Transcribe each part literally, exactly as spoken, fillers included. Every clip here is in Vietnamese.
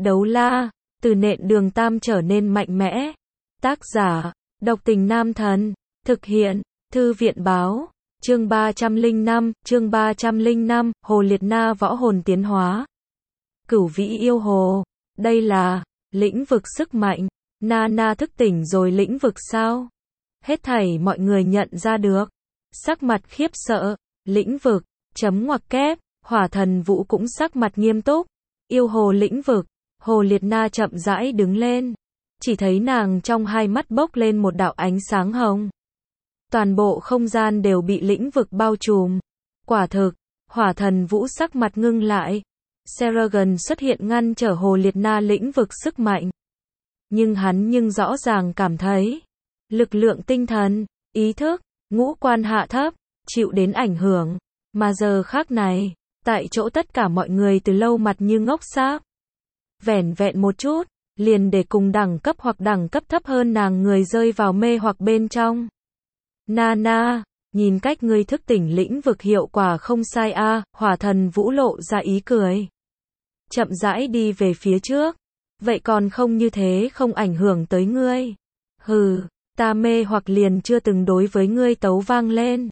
Đấu la, từ nện đường tam trở nên mạnh mẽ. Tác giả, độc tình nam thần. Thực hiện, thư viện báo. Chương ba trăm lẻ năm, chương ba trăm lẻ năm, Hồ Liệt Na võ hồn tiến hóa. Cửu vĩ yêu hồ. Đây là lĩnh vực sức mạnh. Na Na thức tỉnh rồi lĩnh vực sao? Hết thảy mọi người nhận ra được. Sắc mặt khiếp sợ. Lĩnh vực, chấm ngoặc kép. Hỏa thần vũ cũng sắc mặt nghiêm túc. Yêu hồ lĩnh vực. Hồ Liệt Na chậm rãi đứng lên. Chỉ thấy nàng trong hai mắt bốc lên một đạo ánh sáng hồng. Toàn bộ không gian đều bị lĩnh vực bao trùm. Quả thực, hỏa thần vũ sắc mặt ngưng lại. Seragon xuất hiện ngăn trở Hồ Liệt Na lĩnh vực sức mạnh. Nhưng hắn nhưng rõ ràng cảm thấy lực lượng tinh thần, ý thức, ngũ quan hạ thấp, chịu đến ảnh hưởng. Mà giờ khác này, tại chỗ tất cả mọi người từ lâu mặt như ngốc sáp. Vẻn vẹn một chút, liền để cùng đẳng cấp hoặc đẳng cấp thấp hơn nàng người rơi vào mê hoặc bên trong. Na Na, nhìn cách ngươi thức tỉnh lĩnh vực hiệu quả không sai a, à, hỏa thần vũ lộ ra ý cười. Chậm rãi đi về phía trước. Vậy còn không như thế không ảnh hưởng tới ngươi. Hừ, ta mê hoặc liền chưa từng đối với ngươi tấu vang lên.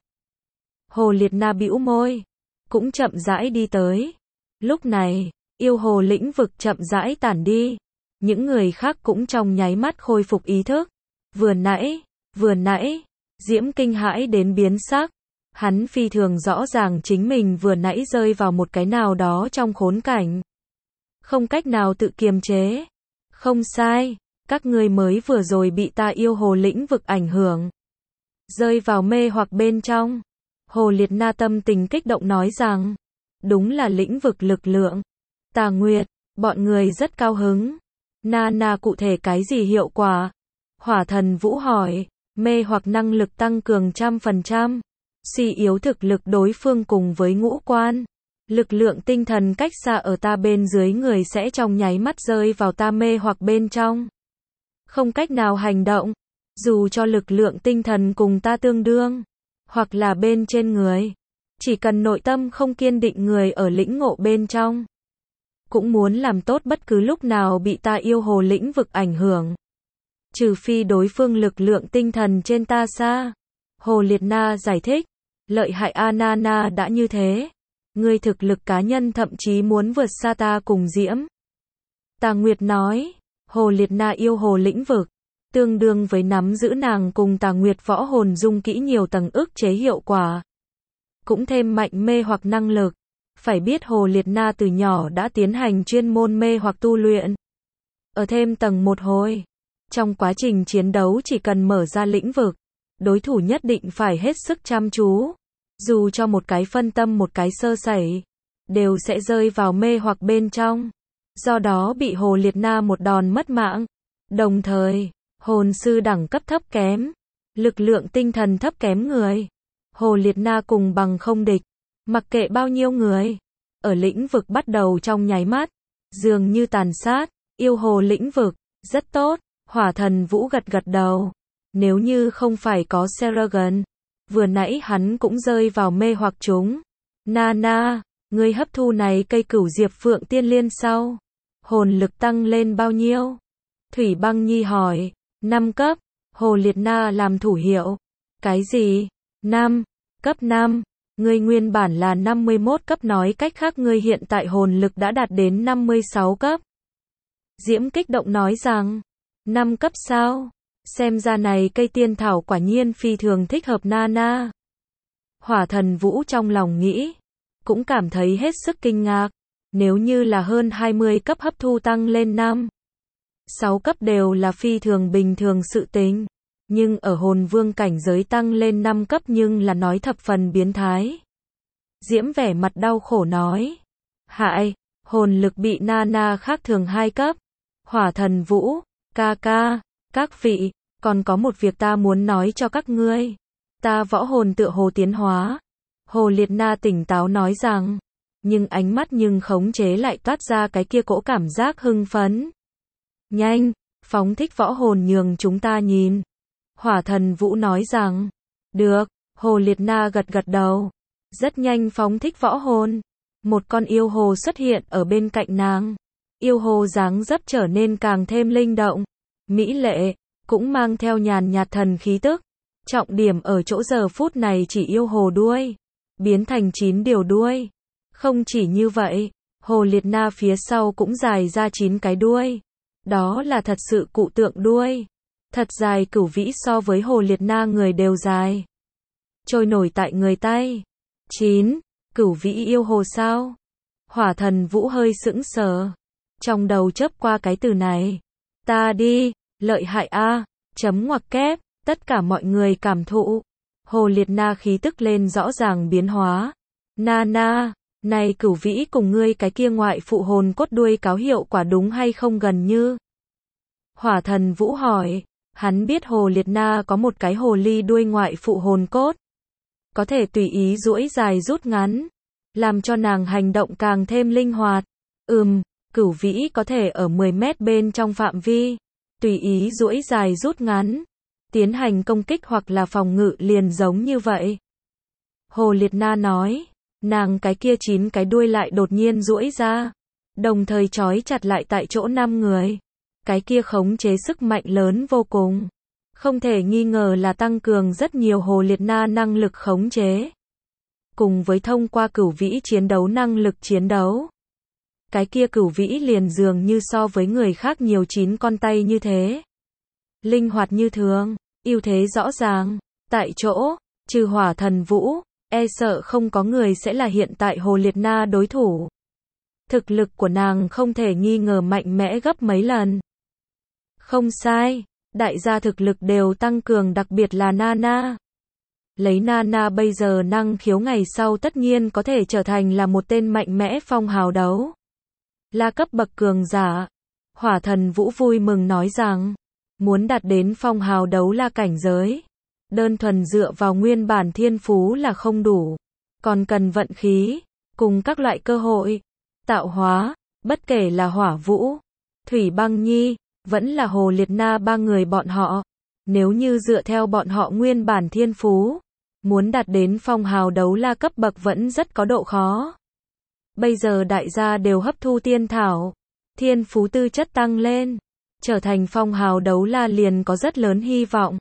Hồ Liệt Na bĩu môi, cũng chậm rãi đi tới. Lúc này, yêu hồ lĩnh vực chậm rãi tản đi. Những người khác cũng trong nháy mắt khôi phục ý thức. Vừa nãy, vừa nãy, Diễm kinh hãi đến biến sắc. Hắn phi thường rõ ràng chính mình vừa nãy rơi vào một cái nào đó trong khốn cảnh. Không cách nào tự kiềm chế. Không sai, các ngươi mới vừa rồi bị ta yêu hồ lĩnh vực ảnh hưởng. Rơi vào mê hoặc bên trong. Hồ Liệt Na tâm tình kích động nói rằng, đúng là lĩnh vực lực lượng. Tà Nguyệt, bọn người rất cao hứng. Na Na cụ thể cái gì hiệu quả? Hỏa thần vũ hỏi, mê hoặc năng lực tăng cường trăm phần trăm. Suy yếu thực lực đối phương cùng với ngũ quan. Lực lượng tinh thần cách xa ở ta bên dưới người sẽ trong nháy mắt rơi vào ta mê hoặc bên trong. Không cách nào hành động. Dù cho lực lượng tinh thần cùng ta tương đương. Hoặc là bên trên người. Chỉ cần nội tâm không kiên định người ở lĩnh ngộ bên trong. Cũng muốn làm tốt bất cứ lúc nào bị ta yêu hồ lĩnh vực ảnh hưởng. Trừ phi đối phương lực lượng tinh thần trên ta xa. Hồ Liệt Na giải thích. Lợi hại a Na Na đã như thế. Ngươi thực lực cá nhân thậm chí muốn vượt xa ta cùng Diễm. Tà Nguyệt nói. Hồ Liệt Na yêu hồ lĩnh vực. Tương đương với nắm giữ nàng cùng Tà Nguyệt võ hồn dung kỹ nhiều tầng ức chế hiệu quả. Cũng thêm mạnh mê hoặc năng lực. Phải biết Hồ Liệt Na từ nhỏ đã tiến hành chuyên môn mê hoặc tu luyện. Ở thêm tầng một hồi. Trong quá trình chiến đấu chỉ cần mở ra lĩnh vực. Đối thủ nhất định phải hết sức chăm chú. Dù cho một cái phân tâm một cái sơ sẩy. Đều sẽ rơi vào mê hoặc bên trong. Do đó bị Hồ Liệt Na một đòn mất mạng. Đồng thời, hồn sư đẳng cấp thấp kém. Lực lượng tinh thần thấp kém người. Hồ Liệt Na cùng bằng không địch. Mặc kệ bao nhiêu người. Ở lĩnh vực bắt đầu trong nháy mắt. Dường như tàn sát. Yêu hồ lĩnh vực. Rất tốt. Hỏa thần vũ gật gật đầu. Nếu như không phải có Seragon. Vừa nãy hắn cũng rơi vào mê hoặc chúng. Na Na, ngươi hấp thu này cây cửu diệp phượng tiên liên sau. Hồn lực tăng lên bao nhiêu? Thủy Băng Nhi hỏi. năm cấp. Hồ Liệt Na làm thủ hiệu. Cái gì? năm. Cấp năm. Ngươi nguyên bản là năm mươi mốt cấp, nói cách khác ngươi hiện tại hồn lực đã đạt đến năm mươi sáu cấp. Diễm kích động nói rằng. năm cấp sao? Xem ra này cây tiên thảo quả nhiên phi thường thích hợp Na Na. Hỏa thần vũ trong lòng nghĩ. Cũng cảm thấy hết sức kinh ngạc. Nếu như là hơn hai mươi cấp hấp thu tăng lên năm. sáu cấp đều là phi thường bình thường sự tình. Nhưng ở hồn vương cảnh giới tăng lên năm cấp nhưng là nói thập phần biến thái. Diễm vẻ mặt đau khổ nói. Hại, hồn lực bị Na Na khác thường hai cấp. Hỏa thần vũ, ca ca, các vị, còn có một việc ta muốn nói cho các ngươi. Ta võ hồn tựa hồ tiến hóa. Hồ Liệt Na tỉnh táo nói rằng. Nhưng ánh mắt nhưng khống chế lại toát ra cái kia cỗ cảm giác hưng phấn. Nhanh, phóng thích võ hồn nhường chúng ta nhìn. Hỏa thần vũ nói rằng. Được, Hồ Liệt Na gật gật đầu. Rất nhanh phóng thích võ hồn. Một con yêu hồ xuất hiện ở bên cạnh nàng. Yêu hồ dáng dấp trở nên càng thêm linh động, mỹ lệ, cũng mang theo nhàn nhạt thần khí tức. Trọng điểm ở chỗ giờ phút này chỉ yêu hồ đuôi, biến thành chín điều đuôi. Không chỉ như vậy, hồ liệt na phía sau cũng dài ra chín cái đuôi. Đó là thật sự cụ tượng đuôi. Thật dài cửu vĩ so với hồ liệt na người đều dài. Trôi nổi tại người tay. chín. Cửu vĩ yêu hồ sao? Hỏa thần vũ hơi sững sờ. Trong đầu chớp qua cái từ này. Ta đi, lợi hại a, chấm ngoặc kép, tất cả mọi người cảm thụ. Hồ liệt na khí tức lên rõ ràng biến hóa. Na na, này cửu vĩ cùng ngươi cái kia ngoại phụ hồn cốt đuôi cáo hiệu quả đúng hay không gần như? Hỏa thần vũ hỏi, hắn biết hồ liệt na có một cái hồ ly đuôi ngoại phụ hồn cốt. Có thể tùy ý duỗi dài rút ngắn, làm cho nàng hành động càng thêm linh hoạt. Ừm, cửu vĩ có thể ở mười mét bên trong phạm vi, tùy ý duỗi dài rút ngắn, tiến hành công kích hoặc là phòng ngự liền giống như vậy. Hồ liệt na nói, nàng cái kia chín cái đuôi lại đột nhiên duỗi ra, đồng thời trói chặt lại tại chỗ năm người. Cái kia khống chế sức mạnh lớn vô cùng. Không thể nghi ngờ là tăng cường rất nhiều hồ liệt na năng lực khống chế. Cùng với thông qua cửu vĩ chiến đấu năng lực chiến đấu. Cái kia cửu vĩ liền dường như so với người khác nhiều chín con tay như thế. Linh hoạt như thường, ưu thế rõ ràng. Tại chỗ, trừ hỏa thần vũ, e sợ không có người sẽ là hiện tại hồ liệt na đối thủ. Thực lực của nàng không thể nghi ngờ mạnh mẽ gấp mấy lần. Không sai, đại gia thực lực đều tăng cường, đặc biệt là Nana. Lấy Nana bây giờ năng khiếu ngày sau tất nhiên có thể trở thành là một tên mạnh mẽ phong hào đấu. La cấp bậc cường giả. Hỏa thần vũ vui mừng nói rằng, muốn đạt đến phong hào đấu la cảnh giới. Đơn thuần dựa vào nguyên bản thiên phú là không đủ. Còn cần vận khí, cùng các loại cơ hội, tạo hóa, bất kể là hỏa vũ, thủy băng nhi, vẫn là hồ liệt na ba người bọn họ. Nếu như dựa theo bọn họ nguyên bản thiên phú, muốn đạt đến phong hào đấu la cấp bậc vẫn rất có độ khó. Bây giờ đại gia đều hấp thu tiên thảo, thiên phú tư chất tăng lên, trở thành phong hào đấu la liền có rất lớn hy vọng.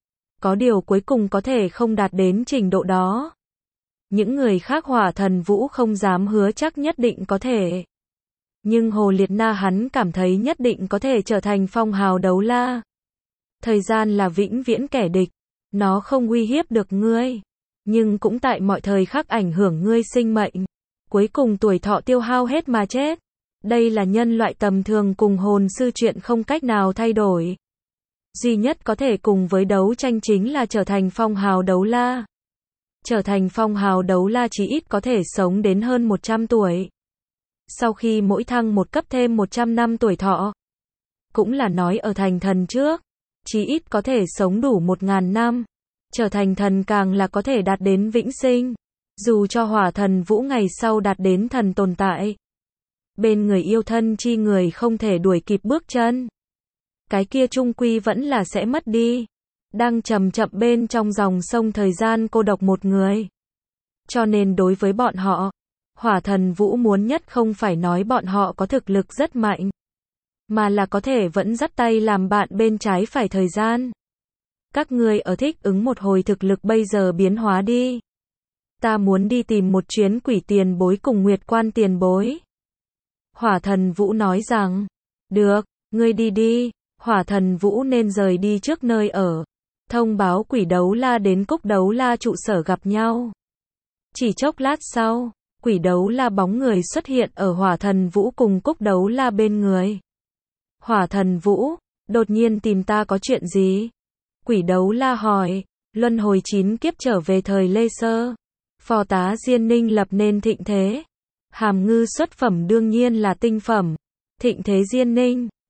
Có điều cuối cùng có thể không đạt đến trình độ đó. Những người khác hỏa thần vũ không dám hứa chắc nhất định có thể. Nhưng hồ liệt na hắn cảm thấy nhất định có thể trở thành phong hào đấu la. Thời gian là vĩnh viễn kẻ địch. Nó không uy hiếp được ngươi. Nhưng cũng tại mọi thời khắc ảnh hưởng ngươi sinh mệnh. Cuối cùng tuổi thọ tiêu hao hết mà chết. Đây là nhân loại tầm thường cùng hồn sư chuyện không cách nào thay đổi. Duy nhất có thể cùng với đấu tranh chính là trở thành phong hào đấu la. Trở thành phong hào đấu la chí ít có thể sống đến hơn một trăm tuổi. Sau khi mỗi thăng một cấp thêm một trăm năm tuổi thọ. Cũng là nói ở thành thần trước, chí ít có thể sống đủ một nghìn năm. Trở thành thần càng là có thể đạt đến vĩnh sinh. Dù cho hỏa thần vũ ngày sau đạt đến thần tồn tại. Bên người yêu thân chi người không thể đuổi kịp bước chân. Cái kia chung quy vẫn là sẽ mất đi. Đang chậm chậm bên trong dòng sông thời gian cô độc một người. Cho nên đối với bọn họ, hỏa thần vũ muốn nhất không phải nói bọn họ có thực lực rất mạnh, mà là có thể vẫn dắt tay làm bạn bên trái phải thời gian. Các ngươi ở thích ứng một hồi thực lực bây giờ biến hóa đi. Ta muốn đi tìm một chuyến quỷ tiền bối cùng nguyệt quan tiền bối. Hỏa thần vũ nói rằng, được, ngươi đi đi. Hỏa thần vũ nên rời đi trước nơi ở. Thông báo quỷ đấu la đến cúc đấu la trụ sở gặp nhau. Chỉ chốc lát sau, quỷ đấu la bóng người xuất hiện ở hỏa thần vũ cùng cúc đấu la bên người. Hỏa thần vũ, đột nhiên tìm ta có chuyện gì? Quỷ đấu la hỏi, luân hồi chín kiếp trở về thời Lê Sơ. Phò tá Diên Ninh lập nên thịnh thế. Hàm ngư xuất phẩm đương nhiên là tinh phẩm. Thịnh thế Diên Ninh,